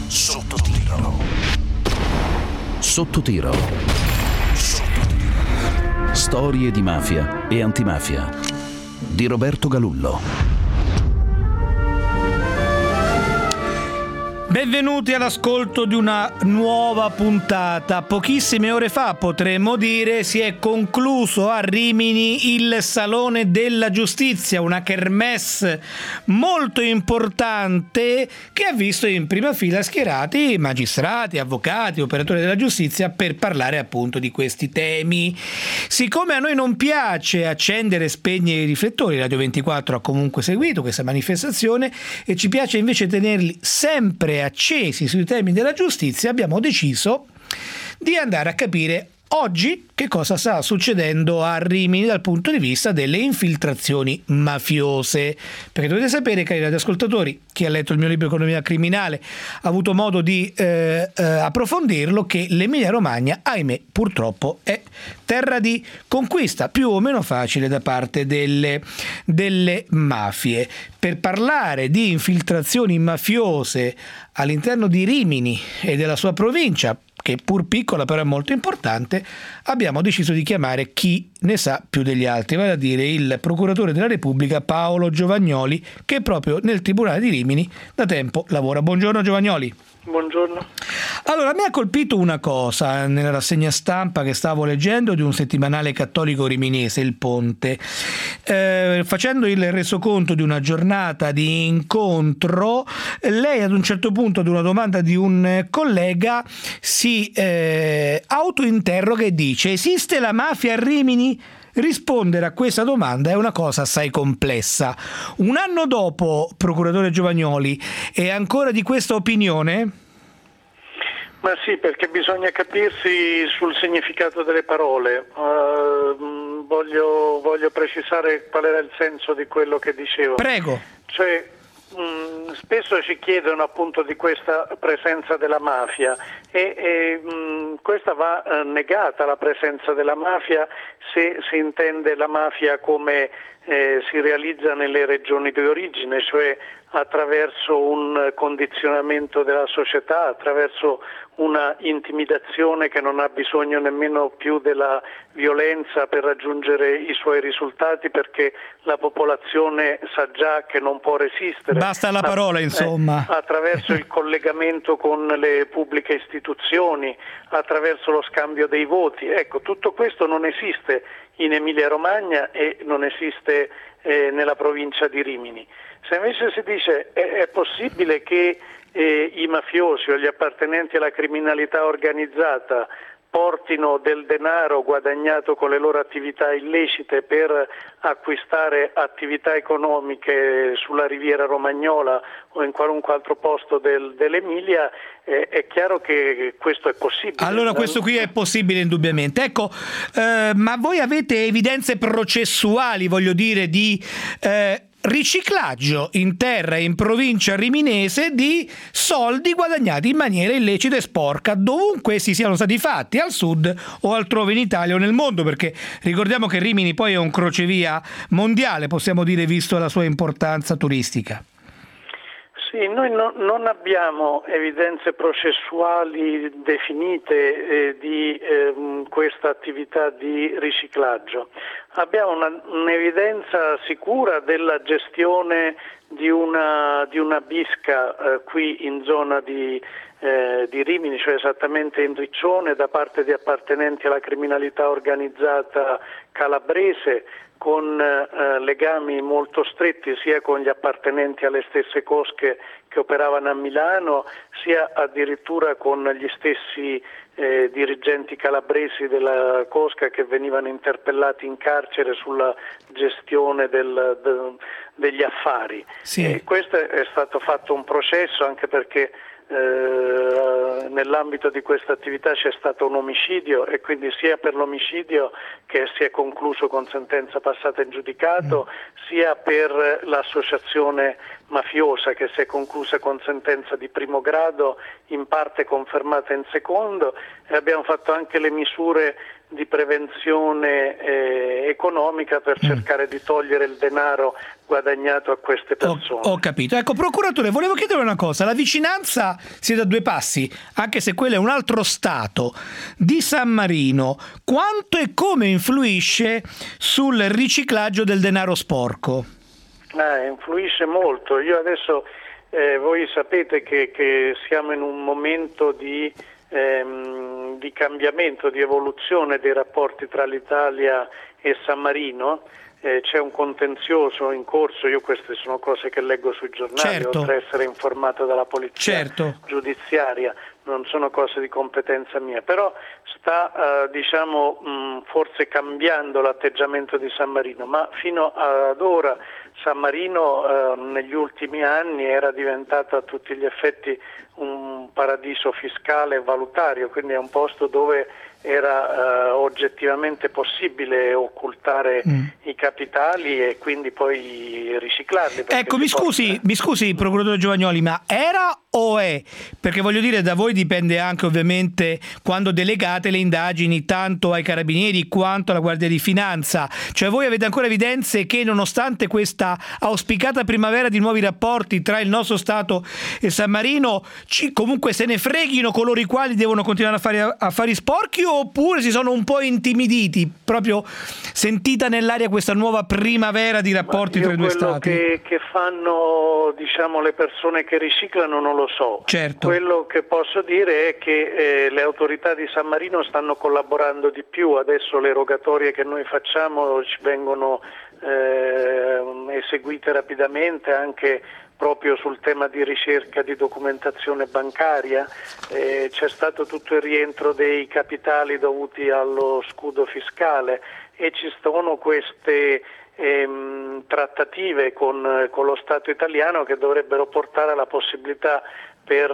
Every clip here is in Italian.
Sotto tiro. Sotto tiro. Sotto tiro. Storie di mafia e antimafia di Roberto Galullo. Benvenuti all'ascolto di una nuova puntata. Pochissime ore fa, potremmo dire, si è concluso a Rimini il Salone della Giustizia, una kermesse molto importante che ha visto in prima fila schierati magistrati, avvocati, operatori della giustizia per parlare appunto di questi temi. Siccome a noi non piace accendere e spegnere i riflettori, Radio 24 ha comunque seguito questa manifestazione e ci piace invece tenerli sempre accesi sui temi della giustizia, abbiamo deciso di andare a capire oggi che cosa sta succedendo a Rimini dal punto di vista delle infiltrazioni mafiose. Perché dovete sapere, cari radioascoltatori, chi ha letto il mio libro Economia Criminale ha avuto modo di approfondirlo, che l'Emilia Romagna, ahimè, purtroppo è terra di conquista più o meno facile da parte delle mafie. Per parlare di infiltrazioni mafiose all'interno di Rimini e della sua provincia, che pur piccola però è molto importante, abbiamo deciso di chiamare chi ne sa più degli altri, vale a dire il procuratore della Repubblica Paolo Giovagnoli, che proprio nel Tribunale di Rimini da tempo lavora. Buongiorno Giovagnoli. Buongiorno. Allora, mi ha colpito una cosa nella rassegna stampa che stavo leggendo di un settimanale cattolico riminese, Il Ponte. Facendo il resoconto di una giornata di incontro, lei ad un certo punto, ad una domanda di un collega, si autointerroga e dice: esiste la mafia a Rimini? Rispondere a questa domanda è una cosa assai complessa. Un anno dopo, procuratore Giovagnoli, è ancora di questa opinione? Ma sì, perché bisogna capirsi sul significato delle parole. Voglio precisare qual era il senso di quello che dicevo. Prego. Cioè, spesso ci chiedono appunto di questa presenza della mafia e questa va negata, la presenza della mafia, se si intende la mafia come si realizza nelle regioni di origine, cioè attraverso un condizionamento della società, attraverso una intimidazione che non ha bisogno nemmeno più della violenza per raggiungere i suoi risultati, perché la popolazione sa già che non può resistere. Basta la parola, insomma. Attraverso il collegamento con le pubbliche istituzioni, attraverso lo scambio dei voti. Ecco, tutto questo non esiste in Emilia Romagna e non esiste nella provincia di Rimini. Se invece si dice è possibile che i mafiosi o gli appartenenti alla criminalità organizzata portino del denaro guadagnato con le loro attività illecite per acquistare attività economiche sulla riviera romagnola o in qualunque altro posto dell'Emilia, è chiaro che questo è possibile. Allora questo qui è possibile indubbiamente. Ecco, ma voi avete evidenze processuali, voglio dire, di riciclaggio in terra e in provincia riminese di soldi guadagnati in maniera illecita e sporca dovunque essi siano stati fatti, al sud o altrove in Italia o nel mondo, perché ricordiamo che Rimini poi è un crocevia mondiale, possiamo dire, visto la sua importanza turistica. Sì, noi non abbiamo evidenze processuali definite di questa attività di riciclaggio. Abbiamo un'evidenza sicura della gestione di una bisca qui in zona di Rimini, cioè esattamente in Riccione, da parte di appartenenti alla criminalità organizzata calabrese, con legami molto stretti sia con gli appartenenti alle stesse cosche che operavano a Milano, sia addirittura con gli stessi dirigenti calabresi della cosca che venivano interpellati in carcere sulla gestione degli affari. Sì. E questo è stato fatto un processo, anche perché nell'ambito di questa attività c'è stato un omicidio e quindi sia per l'omicidio, che si è concluso con sentenza passata in giudicato, sia per l'associazione mafiosa che si è conclusa con sentenza di primo grado, in parte confermata in secondo, e abbiamo fatto anche le misure di prevenzione economica per cercare di togliere il denaro guadagnato a queste persone. Ho capito. Ecco, procuratore, volevo chiedere una cosa. La vicinanza, siete a 2 passi, anche se quello è un altro stato, di San Marino, quanto e come influisce sul riciclaggio del denaro sporco? Influisce molto. Io adesso, voi sapete che siamo in un momento di cambiamento, di evoluzione dei rapporti tra l'Italia e San Marino. C'è un contenzioso in corso, io queste sono cose che leggo sui giornali, certo, oltre a essere informato dalla polizia, certo, giudiziaria, non sono cose di competenza mia, però sta forse cambiando l'atteggiamento di San Marino, ma fino ad ora San Marino negli ultimi anni era diventata a tutti gli effetti un paradiso fiscale e valutario, quindi è un posto dove era oggettivamente possibile occultare i capitali e quindi poi riciclarli. Ecco, mi scusi procuratore Giovagnoli, ma era o è? Perché voglio dire, da voi dipende anche ovviamente quando delegate le indagini tanto ai carabinieri quanto alla Guardia di Finanza, cioè voi avete ancora evidenze che nonostante questa auspicata primavera di nuovi rapporti tra il nostro Stato e San Marino comunque se ne freghino coloro i quali devono continuare a fare affari sporchi, oppure si sono un po' intimiditi, proprio sentita nell'aria questa nuova primavera di rapporti tra i due Stati? Quello che fanno le persone che riciclano non lo so. Certo. Quello che posso dire è che le autorità di San Marino stanno collaborando di più, adesso le rogatorie che noi facciamo ci vengono eseguite rapidamente anche proprio sul tema di ricerca di documentazione bancaria. C'è stato tutto il rientro dei capitali dovuti allo scudo fiscale e ci sono queste trattative con lo Stato italiano che dovrebbero portare alla possibilità per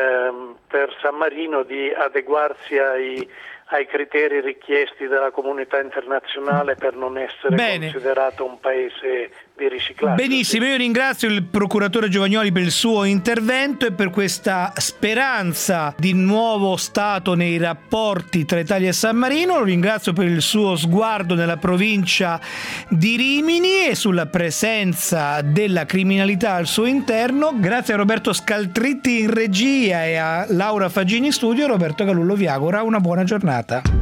San Marino di adeguarsi ai criteri richiesti dalla comunità internazionale per non essere considerato un paese di riciclaggio. Benissimo, io ringrazio il procuratore Giovagnoli per il suo intervento e per questa speranza di nuovo stato nei rapporti tra Italia e San Marino. Lo ringrazio per il suo sguardo nella provincia di Rimini e sulla presenza della criminalità al suo interno. Grazie a Roberto Scaltritti in regia e a Laura Faggini in studio. Roberto Galullo vi augura una buona giornata.